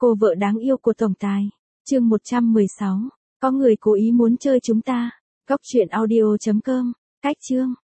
Cô vợ đáng yêu của tổng tài. Chương 116. Có người cố ý muốn chơi chúng ta. Cóc truyện audio.com. Cách chương.